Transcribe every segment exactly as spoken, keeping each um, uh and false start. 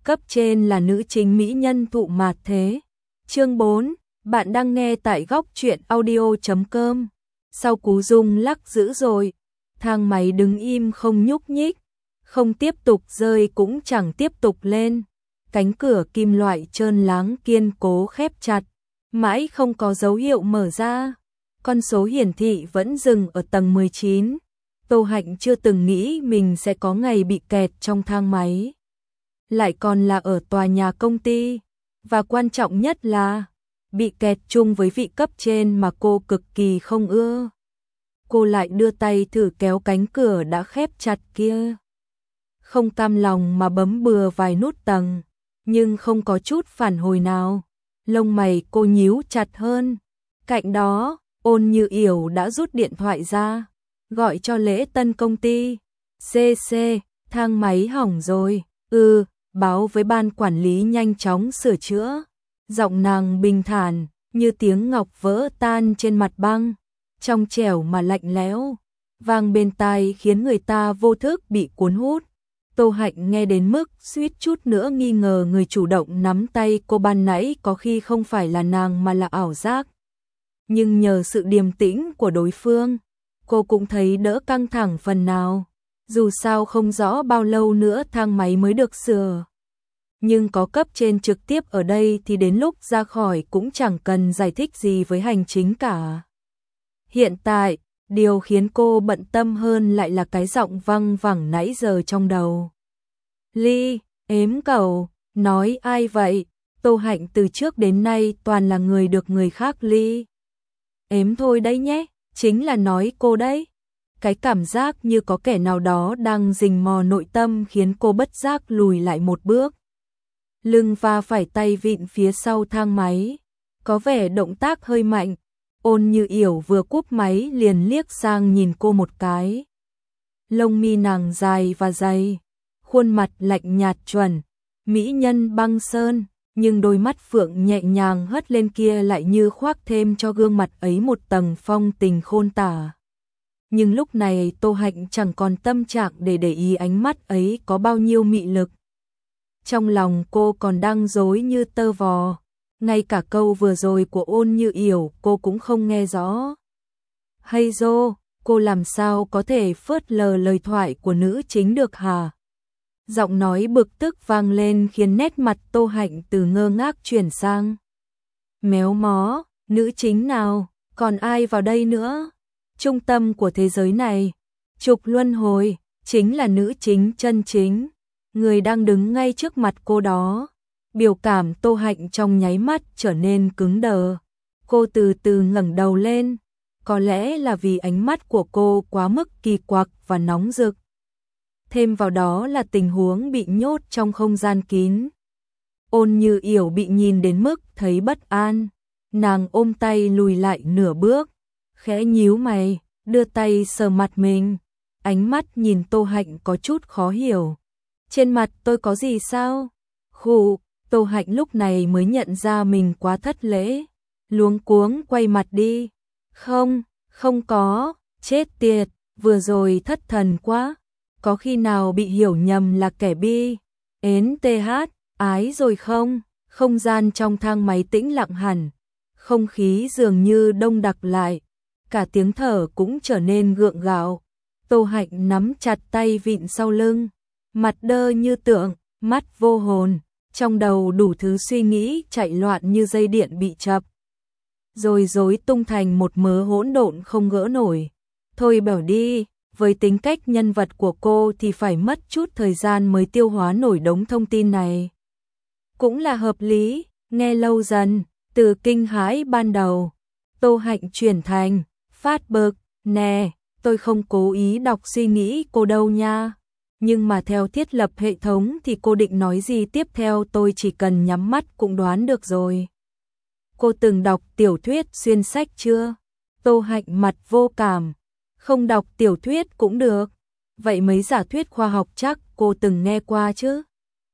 Cấp trên là nữ chính mỹ nhân thụ mạt thế. Chương bốn, bạn đang nghe tại góc truyện audio chấm com. Sau cú rung lắc dữ rồi, thang máy đứng im không nhúc nhích, không tiếp tục rơi cũng chẳng tiếp tục lên. Cánh cửa kim loại trơn láng kiên cố khép chặt, mãi không có dấu hiệu mở ra. Con số hiển thị vẫn dừng ở tầng mười chín. Tô Hạnh chưa từng nghĩ mình sẽ có ngày bị kẹt trong thang máy, lại còn là ở tòa nhà công ty, và quan trọng nhất là bị kẹt chung với vị cấp trên mà cô cực kỳ không ưa. Cô lại đưa tay thử kéo cánh cửa đã khép chặt kia, không cam lòng mà bấm bừa vài nút tầng, nhưng không có chút phản hồi nào. Lông mày cô nhíu chặt hơn. Cạnh đó, Ôn Như Yểu đã rút điện thoại ra, gọi cho lễ tân công ty. xê xê, thang máy hỏng rồi. Ừ, báo với ban quản lý nhanh chóng sửa chữa. Giọng nàng bình thản, như tiếng ngọc vỡ tan trên mặt băng, trong trẻo mà lạnh lẽo, vang bên tai khiến người ta vô thức bị cuốn hút. Tô Hạnh nghe đến mức suýt chút nữa nghi ngờ người chủ động nắm tay cô ban nãy có khi không phải là nàng mà là ảo giác. Nhưng nhờ sự điềm tĩnh của đối phương, cô cũng thấy đỡ căng thẳng phần nào. Dù sao không rõ bao lâu nữa thang máy mới được sửa, nhưng có cấp trên trực tiếp ở đây thì đến lúc ra khỏi cũng chẳng cần giải thích gì với hành chính cả. Hiện tại, điều khiến cô bận tâm hơn lại là cái giọng văng vẳng nãy giờ trong đầu. Ly, ếm cẩu, nói ai vậy? Tô Hạnh từ trước đến nay toàn là người được người khác ly ếm thôi đấy nhé, chính là nói cô đấy. Cái cảm giác như có kẻ nào đó đang rình mò nội tâm khiến cô bất giác lùi lại một bước. Lưng va phải tay vịn phía sau thang máy, có vẻ động tác hơi mạnh. Ôn Như Yểu vừa cúp máy liền liếc sang nhìn cô một cái. Lông mi nàng dài và dày, khuôn mặt lạnh nhạt chuẩn, mỹ nhân băng sơn, nhưng đôi mắt phượng nhẹ nhàng hất lên kia lại như khoác thêm cho gương mặt ấy một tầng phong tình khôn tả. Nhưng lúc này Tô Hạnh chẳng còn tâm trạng để để ý ánh mắt ấy có bao nhiêu mị lực. Trong lòng cô còn đang rối như tơ vò, ngay cả câu vừa rồi của Ôn Như Yểu cô cũng không nghe rõ. Hay dô, cô làm sao có thể phớt lờ lời thoại của nữ chính được hả? Giọng nói bực tức vang lên khiến nét mặt Tô Hạnh từ ngơ ngác chuyển sang méo mó. Nữ chính nào, còn ai vào đây nữa? Trung tâm của thế giới này, trục luân hồi, chính là nữ chính chân chính, người đang đứng ngay trước mặt cô đó. Biểu cảm Tô Hạnh trong nháy mắt trở nên cứng đờ. Cô từ từ ngẩng đầu lên, có lẽ là vì ánh mắt của cô quá mức kỳ quặc và nóng rực. Thêm vào đó là tình huống bị nhốt trong không gian kín. Ôn Như Yểu bị nhìn đến mức thấy bất an, nàng ôm tay lùi lại nửa bước, khẽ nhíu mày, đưa tay sờ mặt mình, ánh mắt nhìn Tô Hạnh có chút khó hiểu. Trên mặt tôi có gì sao? Khụ, Tô Hạnh lúc này mới nhận ra mình quá thất lễ, luống cuống quay mặt đi. Không, không có, chết tiệt, vừa rồi thất thần quá, có khi nào bị hiểu nhầm là kẻ bi ến tê hát ái rồi không? Không gian trong thang máy tĩnh lặng hẳn, không khí dường như đông đặc lại, cả tiếng thở cũng trở nên gượng gạo. Tô Hạnh nắm chặt tay vịn sau lưng, mặt đơ như tượng, mắt vô hồn, trong đầu đủ thứ suy nghĩ chạy loạn như dây điện bị chập, rồi rối tung thành một mớ hỗn độn không gỡ nổi. Thôi bảo đi, với tính cách nhân vật của cô thì phải mất chút thời gian mới tiêu hóa nổi đống thông tin này. Cũng là hợp lý, nghe lâu dần, từ kinh hãi ban đầu, Tô Hạnh chuyển thành phát bực. Nè, tôi không cố ý đọc suy nghĩ cô đâu nha. Nhưng mà theo thiết lập hệ thống thì cô định nói gì tiếp theo tôi chỉ cần nhắm mắt cũng đoán được rồi. Cô từng đọc tiểu thuyết xuyên sách chưa? Tô Hạnh mặt vô cảm. Không đọc tiểu thuyết cũng được. Vậy mấy giả thuyết khoa học chắc cô từng nghe qua chứ?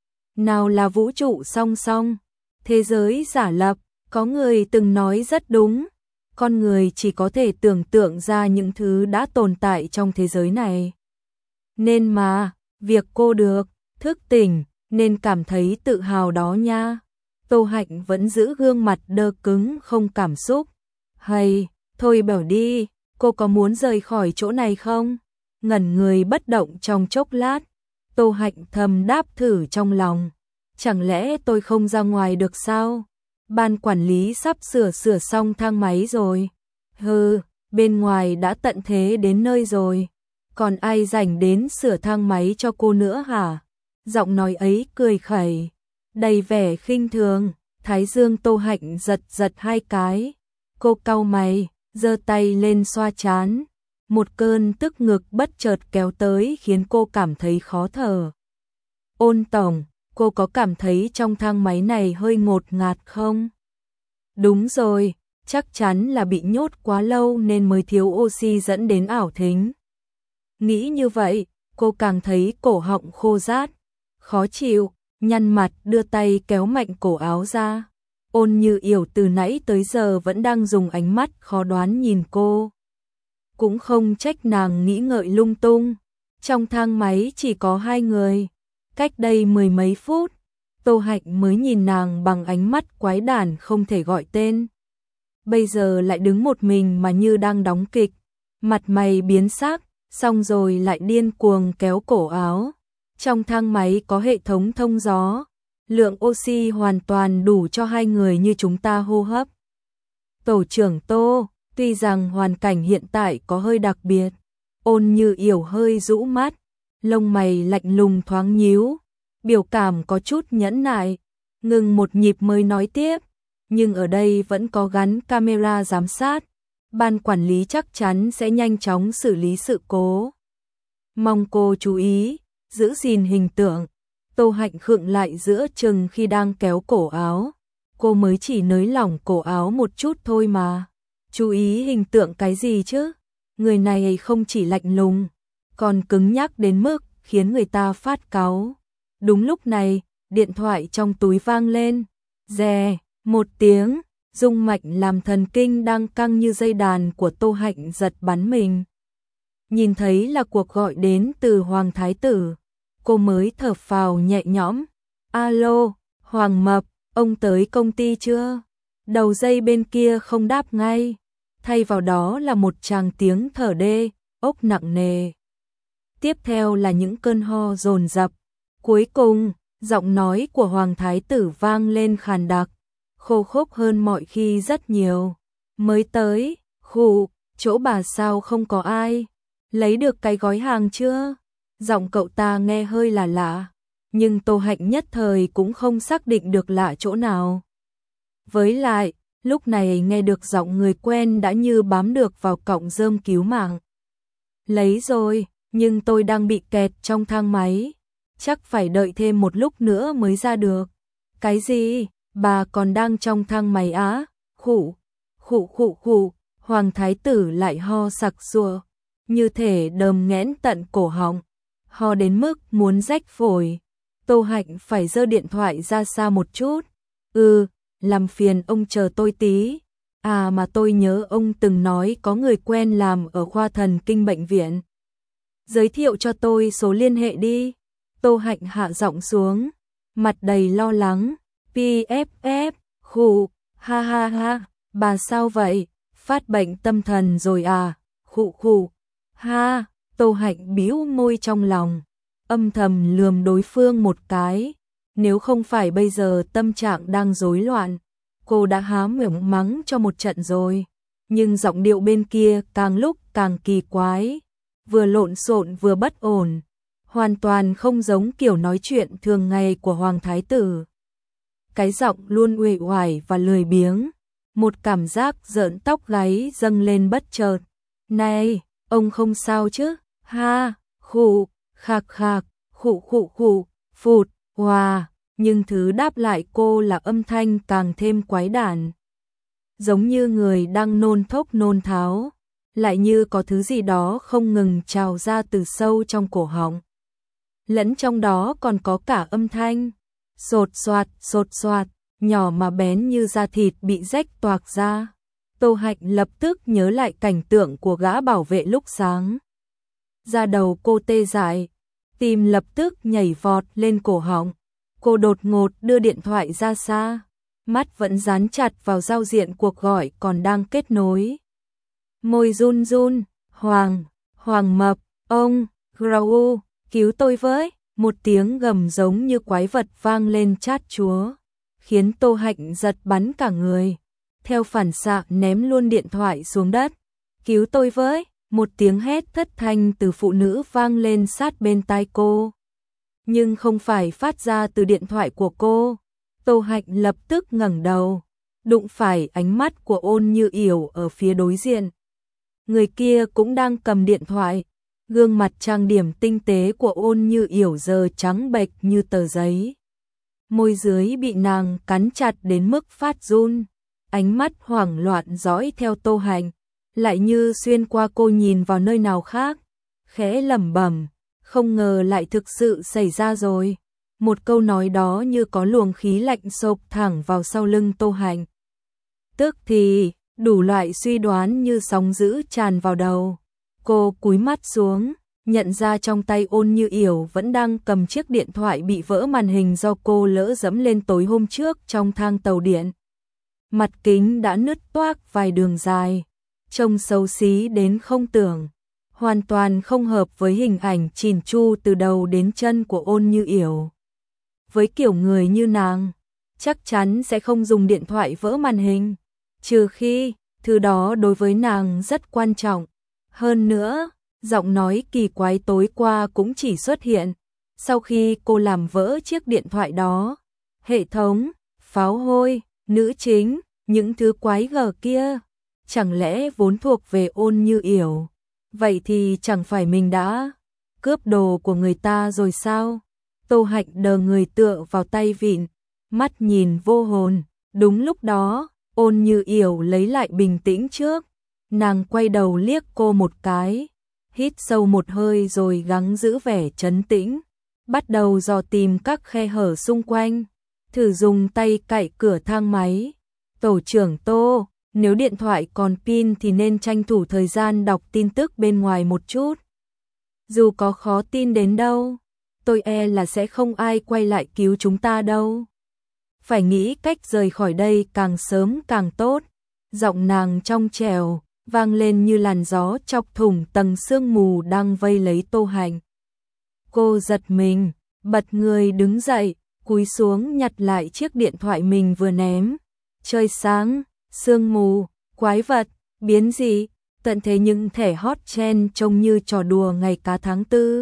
Nào là vũ trụ song song, thế giới giả lập, có người từng nói rất đúng. Con người chỉ có thể tưởng tượng ra những thứ đã tồn tại trong thế giới này. Nên mà, việc cô được thức tỉnh nên cảm thấy tự hào đó nha. Tô Hạnh vẫn giữ gương mặt đơ cứng không cảm xúc. Hay, thôi bảo đi, cô có muốn rời khỏi chỗ này không? Ngẩn người bất động trong chốc lát, Tô Hạnh thầm đáp thử trong lòng. Chẳng lẽ tôi không ra ngoài được sao? Ban quản lý sắp sửa sửa xong thang máy rồi. Hừ, bên ngoài đã tận thế đến nơi rồi. Còn ai rảnh đến sửa thang máy cho cô nữa hả? Giọng nói ấy cười khẩy, đầy vẻ khinh thường. Thái dương Tô Hạnh giật giật hai cái. Cô cau mày, giơ tay lên xoa trán. Một cơn tức ngực bất chợt kéo tới khiến cô cảm thấy khó thở. Ôn tổng, cô có cảm thấy trong thang máy này hơi ngột ngạt không? Đúng rồi, chắc chắn là bị nhốt quá lâu nên mới thiếu oxy dẫn đến ảo thính. Nghĩ như vậy, cô càng thấy cổ họng khô rát, khó chịu, nhăn mặt đưa tay kéo mạnh cổ áo ra. Ôn Như Yểu từ nãy tới giờ vẫn đang dùng ánh mắt khó đoán nhìn cô. Cũng không trách nàng nghĩ ngợi lung tung. Trong thang máy chỉ có hai người. Cách đây mười mấy phút, Tô Hạnh mới nhìn nàng bằng ánh mắt quái đản không thể gọi tên. Bây giờ lại đứng một mình mà như đang đóng kịch. Mặt mày biến sắc, xong rồi lại điên cuồng kéo cổ áo. Trong thang máy có hệ thống thông gió. Lượng oxy hoàn toàn đủ cho hai người như chúng ta hô hấp. Tổ trưởng Tô, tuy rằng hoàn cảnh hiện tại có hơi đặc biệt. Ôn Như Yểu hơi rũ mắt, lông mày lạnh lùng thoáng nhíu, biểu cảm có chút nhẫn nại, ngừng một nhịp mới nói tiếp, nhưng ở đây vẫn có gắn camera giám sát, ban quản lý chắc chắn sẽ nhanh chóng xử lý sự cố. Mong cô chú ý, giữ gìn hình tượng. Tô Hạnh khựng lại giữa chừng khi đang kéo cổ áo, cô mới chỉ nới lỏng cổ áo một chút thôi mà. Chú ý hình tượng cái gì chứ? Người này không chỉ lạnh lùng, còn cứng nhắc đến mức khiến người ta phát cáu. Đúng lúc này, điện thoại trong túi vang lên. Rè, một tiếng, rung mạch làm thần kinh đang căng như dây đàn của Tô Hạnh giật bắn mình. Nhìn thấy là cuộc gọi đến từ Hoàng Thái Tử, cô mới thở phào nhẹ nhõm. Alo, Hoàng Mập, ông tới công ty chưa? Đầu dây bên kia không đáp ngay. Thay vào đó là một tràng tiếng thở đê, ốc nặng nề. Tiếp theo là những cơn ho dồn dập. Cuối cùng, giọng nói của Hoàng Thái Tử vang lên khàn đặc, khô khốc hơn mọi khi rất nhiều. Mới tới, khụ, chỗ bà sao không có ai? Lấy được cái gói hàng chưa? Giọng cậu ta nghe hơi là lạ, nhưng Tô Hạnh nhất thời cũng không xác định được lạ chỗ nào. Với lại, lúc này nghe được giọng người quen đã như bám được vào cọng rơm cứu mạng. Lấy rồi, nhưng tôi đang bị kẹt trong thang máy. Chắc phải đợi thêm một lúc nữa mới ra được. Cái gì? Bà còn đang trong thang máy á? Khụ, khụ khụ khụ, Hoàng Thái Tử lại ho sặc sụa, như thể đờm nghẽn tận cổ họng, ho đến mức muốn rách phổi. Tô Hạnh phải giơ điện thoại ra xa một chút. Ừ, làm phiền ông chờ tôi tí. À mà tôi nhớ ông từng nói có người quen làm ở khoa thần kinh bệnh viện. Giới thiệu cho tôi số liên hệ đi. Tô Hạnh hạ giọng xuống, mặt đầy lo lắng. pê ép ép, khụ, ha ha ha, bà sao vậy? Phát bệnh tâm thần rồi à? Khụ khụ, ha, Tô Hạnh bĩu môi trong lòng, âm thầm lườm đối phương một cái. Nếu không phải bây giờ tâm trạng đang rối loạn, cô đã há miệng mắng cho một trận rồi. Nhưng giọng điệu bên kia càng lúc càng kỳ quái, vừa lộn xộn vừa bất ổn, hoàn toàn không giống kiểu nói chuyện thường ngày của Hoàng Thái Tử. Cái giọng luôn uể oải và lười biếng, một cảm giác rợn tóc gáy dâng lên bất chợt. Này, ông không sao chứ? Ha, khụ, khạc khạc, khụ khụ khụ, phụt, hòa. Nhưng thứ đáp lại cô là âm thanh càng thêm quái đản. Giống như người đang nôn thốc nôn tháo, lại như có thứ gì đó không ngừng trào ra từ sâu trong cổ họng. Lẫn trong đó còn có cả âm thanh sột soạt, sột soạt, nhỏ mà bén như da thịt bị rách toạc ra. Tô Hạnh lập tức nhớ lại cảnh tượng của gã bảo vệ lúc sáng. Da đầu cô tê dại, tim lập tức nhảy vọt lên cổ họng. Cô đột ngột đưa điện thoại ra xa, mắt vẫn dán chặt vào giao diện cuộc gọi còn đang kết nối. Môi run run, Hoàng, Hoàng Mập, ông, Grau, cứu tôi với, một tiếng gầm giống như quái vật vang lên chát chúa, khiến Tô Hạnh giật bắn cả người. Theo phản xạ ném luôn điện thoại xuống đất. Cứu tôi với, một tiếng hét thất thanh từ phụ nữ vang lên sát bên tai cô. Nhưng không phải phát ra từ điện thoại của cô. Tô Hạnh lập tức ngẩng đầu, đụng phải ánh mắt của Ôn Như Yểu ở phía đối diện. Người kia cũng đang cầm điện thoại, gương mặt trang điểm tinh tế của Ôn Như Yểu giờ trắng bệch như tờ giấy. Môi dưới bị nàng cắn chặt đến mức phát run, ánh mắt hoảng loạn dõi theo Tô Hạnh, lại như xuyên qua cô nhìn vào nơi nào khác, khẽ lẩm bẩm, không ngờ lại thực sự xảy ra rồi. Một câu nói đó như có luồng khí lạnh xộc thẳng vào sau lưng Tô Hạnh. Tức thì, đủ loại suy đoán như sóng dữ tràn vào đầu. Cô cúi mắt xuống, nhận ra trong tay Ôn Như Yểu vẫn đang cầm chiếc điện thoại bị vỡ màn hình do cô lỡ dẫm lên tối hôm trước trong thang tàu điện. Mặt kính đã nứt toác vài đường dài, trông xấu xí đến không tưởng, hoàn toàn không hợp với hình ảnh chỉn chu từ đầu đến chân của Ôn Như Yểu. Với kiểu người như nàng, chắc chắn sẽ không dùng điện thoại vỡ màn hình, trừ khi thứ đó đối với nàng rất quan trọng. Hơn nữa, giọng nói kỳ quái tối qua cũng chỉ xuất hiện sau khi cô làm vỡ chiếc điện thoại đó. Hệ thống, pháo hôi, nữ chính, những thứ quái gở kia, chẳng lẽ vốn thuộc về Ôn Như Yểu? Vậy thì chẳng phải mình đã cướp đồ của người ta rồi sao? Tô Hạnh đờ người tựa vào tay vịn, mắt nhìn vô hồn. Đúng lúc đó, Ôn Như Yểu lấy lại bình tĩnh trước. Nàng quay đầu liếc cô một cái, hít sâu một hơi rồi gắng giữ vẻ trấn tĩnh, bắt đầu dò tìm các khe hở xung quanh, thử dùng tay cạy cửa thang máy. Tổ trưởng Tô, nếu điện thoại còn pin thì nên tranh thủ thời gian đọc tin tức bên ngoài một chút. Dù có khó tin đến đâu, tôi e là sẽ không ai quay lại cứu chúng ta đâu. Phải nghĩ cách rời khỏi đây càng sớm càng tốt. Giọng nàng trong trẻo vang lên như làn gió chọc thủng tầng sương mù đang vây lấy Tô Hạnh. Cô giật mình, bật người đứng dậy, cúi xuống nhặt lại chiếc điện thoại mình vừa ném. Trời sáng, sương mù, quái vật, biến dị, tận thế những thẻ hot trend trông như trò đùa ngày cá tháng tư.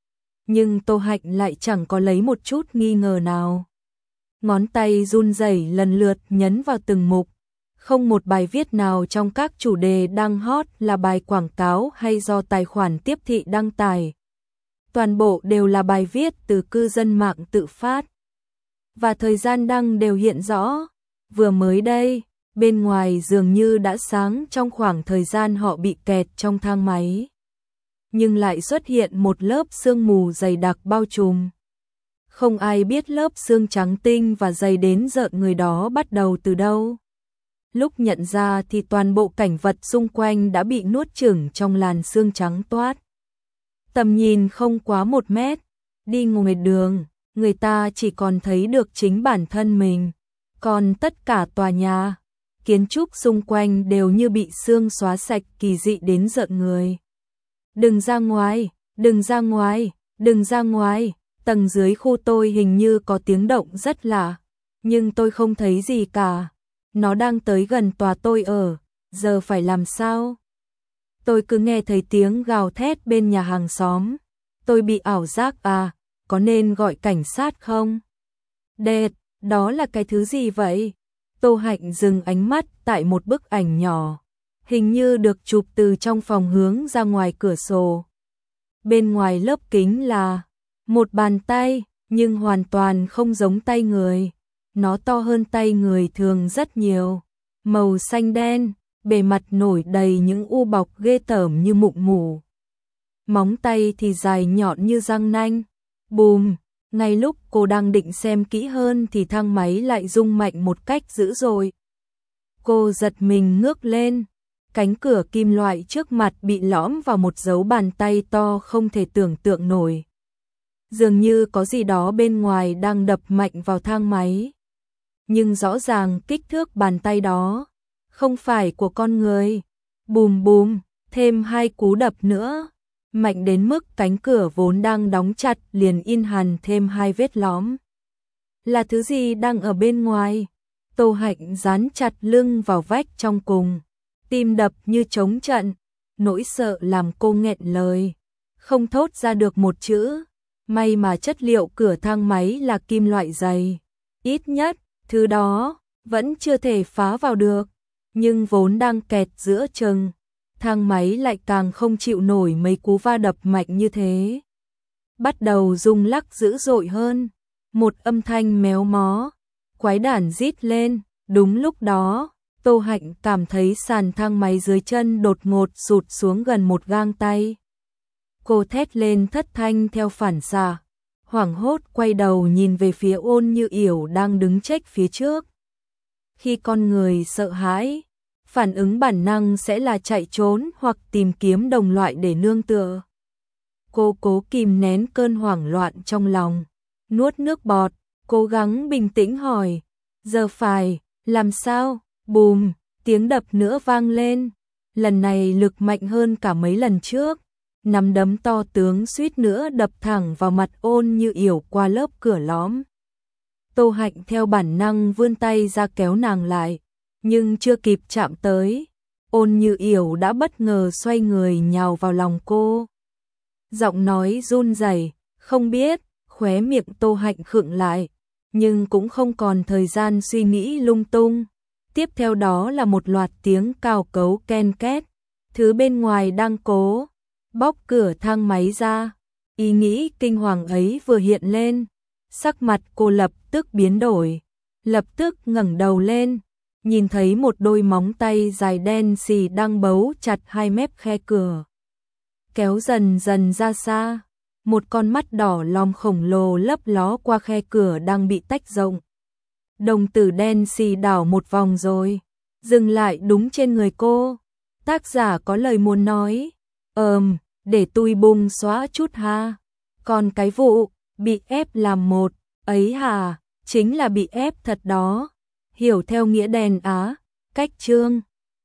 Nhưng Tô Hạnh lại chẳng có lấy một chút nghi ngờ nào. Ngón tay run rẩy lần lượt nhấn vào từng mục. Không một bài viết nào trong các chủ đề đang hot là bài quảng cáo hay do tài khoản tiếp thị đăng tải. Toàn bộ đều là bài viết từ cư dân mạng tự phát. Và thời gian đăng đều hiện rõ. Vừa mới đây, bên ngoài dường như đã sáng trong khoảng thời gian họ bị kẹt trong thang máy. Nhưng lại xuất hiện một lớp sương mù dày đặc bao trùm. Không ai biết lớp sương trắng tinh và dày đến rợn người đó bắt đầu từ đâu. Lúc nhận ra thì toàn bộ cảnh vật xung quanh đã bị nuốt chửng trong làn sương trắng toát. Tầm nhìn không quá một mét, đi ngoài đường, người ta chỉ còn thấy được chính bản thân mình. Còn tất cả tòa nhà, kiến trúc xung quanh đều như bị sương xóa sạch kỳ dị đến rợn người. Đừng ra ngoài, đừng ra ngoài, đừng ra ngoài, tầng dưới khu tôi hình như có tiếng động rất lạ, nhưng tôi không thấy gì cả. Nó đang tới gần tòa tôi ở, giờ phải làm sao? Tôi cứ nghe thấy tiếng gào thét bên nhà hàng xóm. Tôi bị ảo giác à, có nên gọi cảnh sát không? Đệt, đó là cái thứ gì vậy? Tô Hạnh dừng ánh mắt tại một bức ảnh nhỏ, hình như được chụp từ trong phòng hướng ra ngoài cửa sổ. Bên ngoài lớp kính là một bàn tay, nhưng hoàn toàn không giống tay người. Nó to hơn tay người thường rất nhiều, màu xanh đen, bề mặt nổi đầy những u bọc ghê tởm như mụn mủ. Móng tay thì dài nhọn như răng nanh. Bùm, ngay lúc cô đang định xem kỹ hơn thì thang máy lại rung mạnh một cách dữ dội. Cô giật mình ngước lên, cánh cửa kim loại trước mặt bị lõm vào một dấu bàn tay to không thể tưởng tượng nổi. dường như có gì đó bên ngoài đang đập mạnh vào thang máy. Nhưng rõ ràng kích thước bàn tay đó không phải của con người. Bùm bùm, thêm hai cú đập nữa, mạnh đến mức cánh cửa vốn đang đóng chặt liền in hằn thêm hai vết lõm. Là thứ gì đang ở bên ngoài? Tô Hạnh dán chặt lưng vào vách trong cùng, tim đập như trống trận, nỗi sợ làm cô nghẹn lời, không thốt ra được một chữ. May mà chất liệu cửa thang máy là kim loại dày, ít nhất thứ đó vẫn chưa thể phá vào được, nhưng vốn đang kẹt giữa chừng, thang máy lại càng không chịu nổi mấy cú va đập mạnh như thế. Bắt đầu rung lắc dữ dội hơn, một âm thanh méo mó, quái đản rít lên. Đúng lúc đó, Tô Hạnh cảm thấy sàn thang máy dưới chân đột ngột sụt xuống gần một gang tay. Cô thét lên thất thanh theo phản xạ, hoảng hốt quay đầu nhìn về phía Ôn Như Yểu đang đứng chếch phía trước. Khi con người sợ hãi, phản ứng bản năng sẽ là chạy trốn hoặc tìm kiếm đồng loại để nương tựa. Cô cố kìm nén cơn hoảng loạn trong lòng, nuốt nước bọt, cố gắng bình tĩnh hỏi, giờ phải làm sao? Bùm, tiếng đập nữa vang lên, lần này lực mạnh hơn cả mấy lần trước. Nắm đấm to tướng suýt nữa đập thẳng vào mặt Ôn Như Yểu qua lớp cửa lõm. Tô Hạnh theo bản năng vươn tay ra kéo nàng lại, nhưng chưa kịp chạm tới, Ôn Như Yểu đã bất ngờ xoay người nhào vào lòng cô. Giọng nói run rẩy, không biết, khóe miệng Tô Hạnh khựng lại, nhưng cũng không còn thời gian suy nghĩ lung tung. Tiếp theo đó là một loạt tiếng cào cấu ken két, thứ bên ngoài đang cố bóc cửa thang máy ra. Ý nghĩ kinh hoàng ấy vừa hiện lên, sắc mặt cô lập tức biến đổi, lập tức ngẩng đầu lên, nhìn thấy một đôi móng tay dài đen xì đang bấu chặt hai mép khe cửa, kéo dần dần ra xa. Một con mắt đỏ lòm khổng lồ lấp ló qua khe cửa đang bị tách rộng. Đồng tử đen xì đảo một vòng rồi dừng lại đúng trên người cô. Tác giả có lời muốn nói, ờm, để tui bung xóa chút ha. Còn cái vụ bị ép làm một ấy hả, chính là bị ép thật đó, hiểu theo nghĩa đen á. Cách chương